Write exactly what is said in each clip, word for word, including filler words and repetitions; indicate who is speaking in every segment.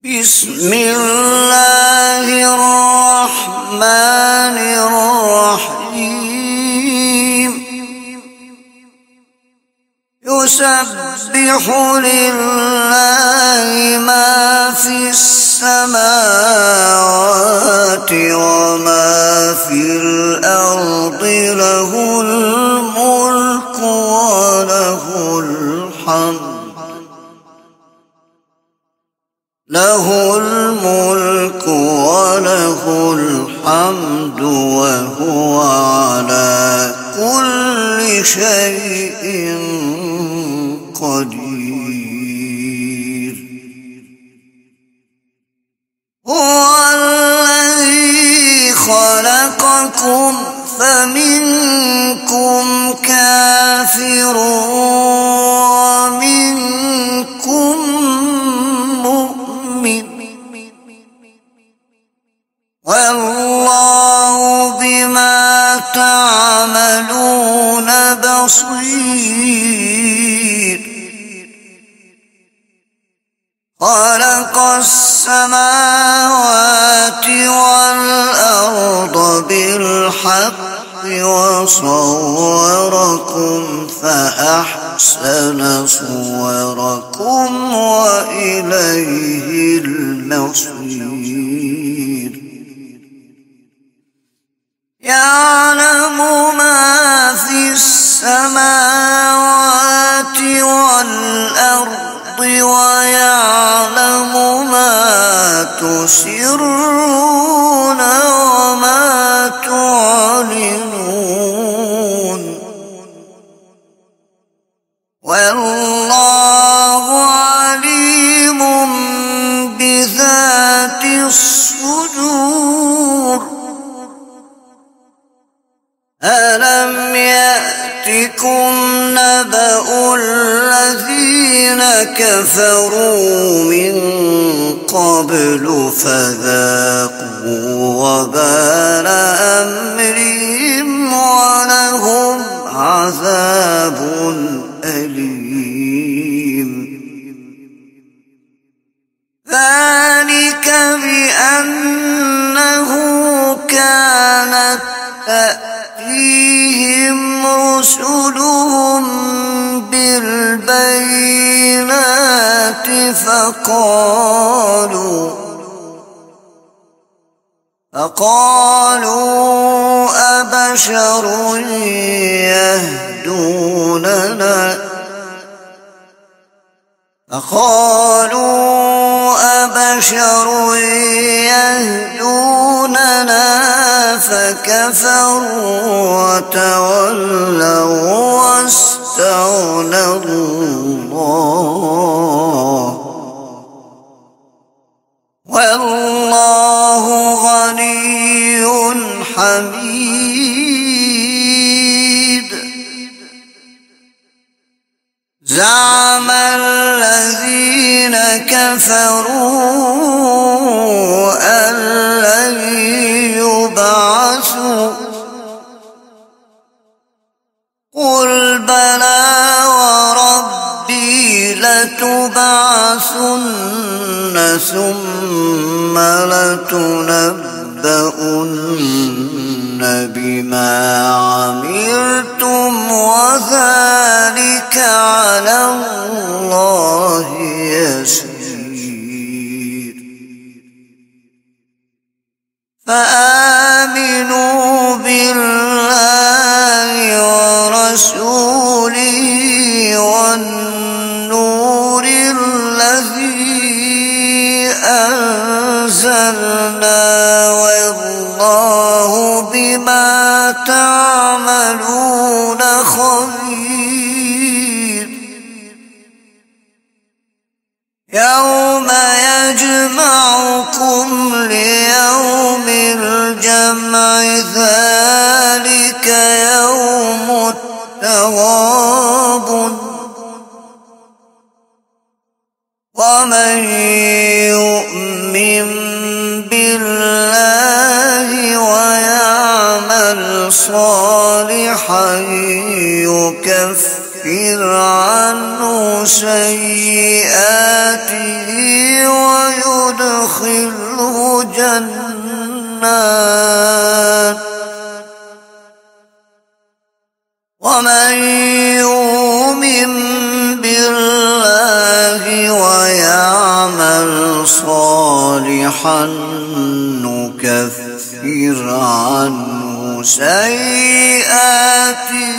Speaker 1: بسم الله الرحمن الرحيم يسبح لله ما في السماوات وما في الأرض له الملك وله الحمد له الملك وله الحمد وهو على كل شيء قدير. هو الذي خلقكم فمنكم كافر ومنكم مؤمن والله بما تعملون بصير. خلق السماوات والأرض بالحق وصوركم فأحسن صوركم وإليه المصير. يعلم ما في السماوات والأرض ويعلم ما تسرون وما تعلنون والله عليم بذات الصدور. ألم يأتكم نبأ الذين كفروا من قبل فذاقوا وبال أمرهم ولهم عذاب أليم. ذلك بأنه كانت تأتيهم رسلهم بالبينات فقالوا فقالوا أبشر يهدوننا فقالوا أبشر يهدوننا فكفروا وتولوا واستغنى الله والله غني حميد. زعم الذين كفروا أن لن يبعثوا قل بلى وربي لتبعثن ثم لتنبؤن بما عملتم وذلك على الله يسير. فآمنوا بالله ورسوله والنور الذي أنزلنا والله بما تعملون خبير. يوم يجمعكم ليوم الجمع ذلك يوم التغابن ومن يؤمن بالله ويعمل صالحا يكفر عنه سيئاته ويدخله وندخله جنات ومن يؤمن بالله ويعمل صالحا نكفر عنه سيئاته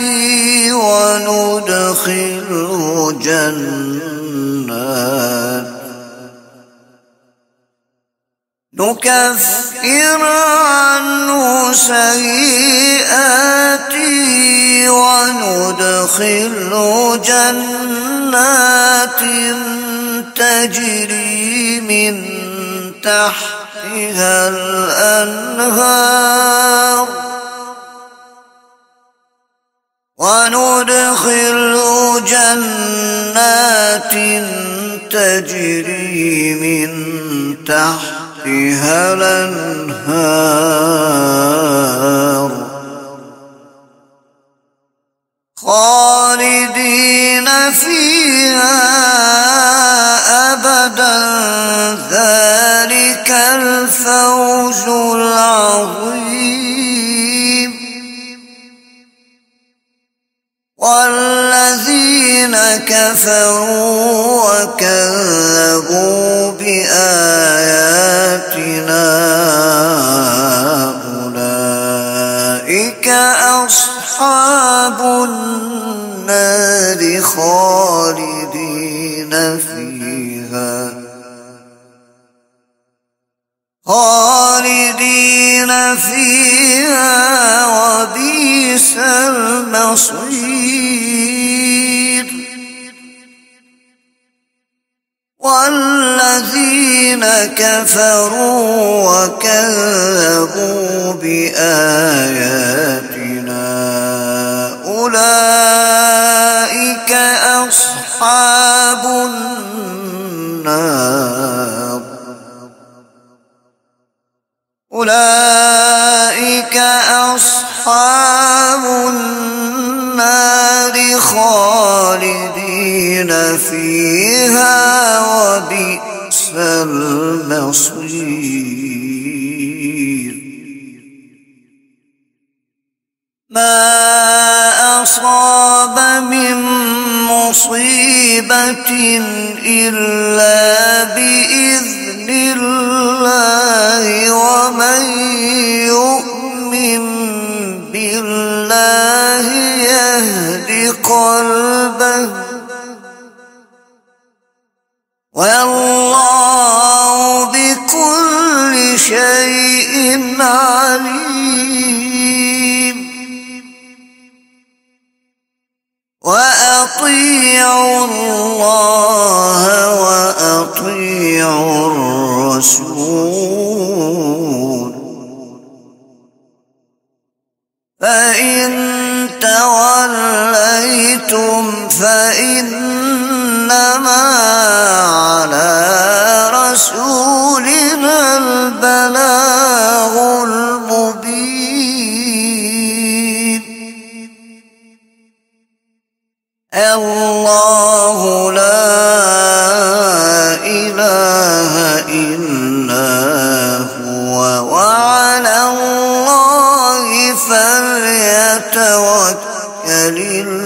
Speaker 1: وندخله جنات نكفر عنه سيئاته وندخله جنات تجري من تحتها الأنهار وندخله جنات تجري من تحتها الأنهار خالدين فيها أبدا ذلك الفوز العظيم والذين كفروا وكذبوا بآياتنا أولئك أصحاب النار خالدين فيها خالدين فيها وبئس المصير والذين كفروا وكذبوا بآياتنا أولئك أصحاب النار أولئك أصحاب النار خالدين فيها وبئس المصير ما أصاب من مصيبة إلا بإذن الله ومن يؤمن بالله يهد قلبه والله بكل شيء عليم وأطيعوا الله وأطيعوا الرسول فإن توليتم فإنما على رسولنا البلاغ المبين الله لا إله إلا هو وعلى الله فليتوكل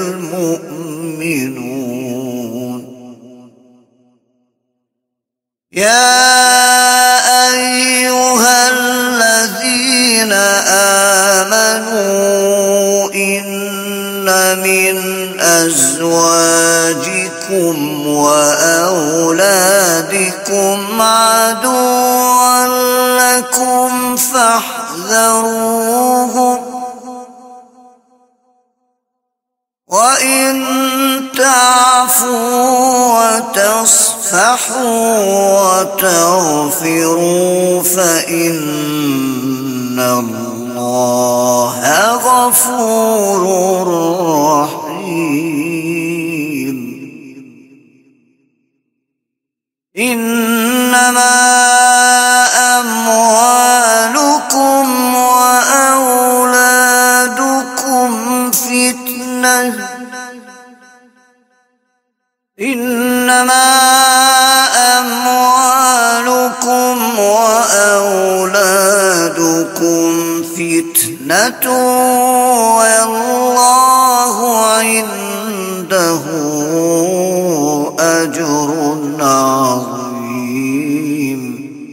Speaker 1: المؤمنون يا أيها الذين آمنوا إن من أزواجكم وأولادكم عدوا لكم فاحذروهم وإن تعفوا وتصفحوا وتغفروا فإن الله غفور رحيم إنما أموالكم وأولادكم فتنة إنما أموالكم وأولادكم فتنة والله عنده أجر عظيم.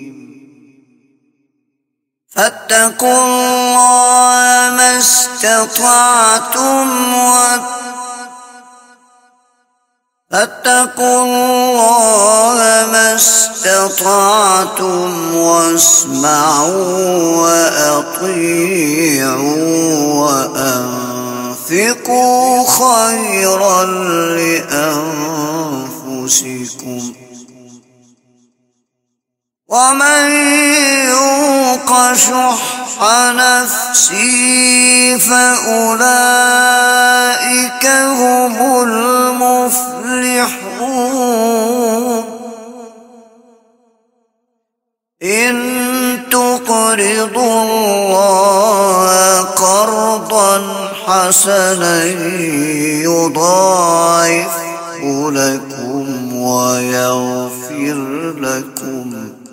Speaker 1: فاتقوا الله ما استطعتم فاتقوا الله ما استطعتم واسمعوا وأطيعوا وأنفقوا خيرا لأنفسكم ومن يوق شح نفسه فأولئك هم المفلحون. إن تقرضوا الله قرضا حسنا يضاعفه لكم ويغفر لكم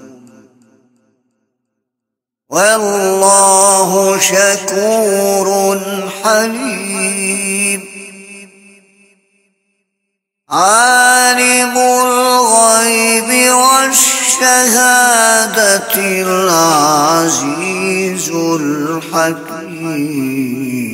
Speaker 1: والله شكور حليم. عالم الغيب والشهادة العزيز الحكيم.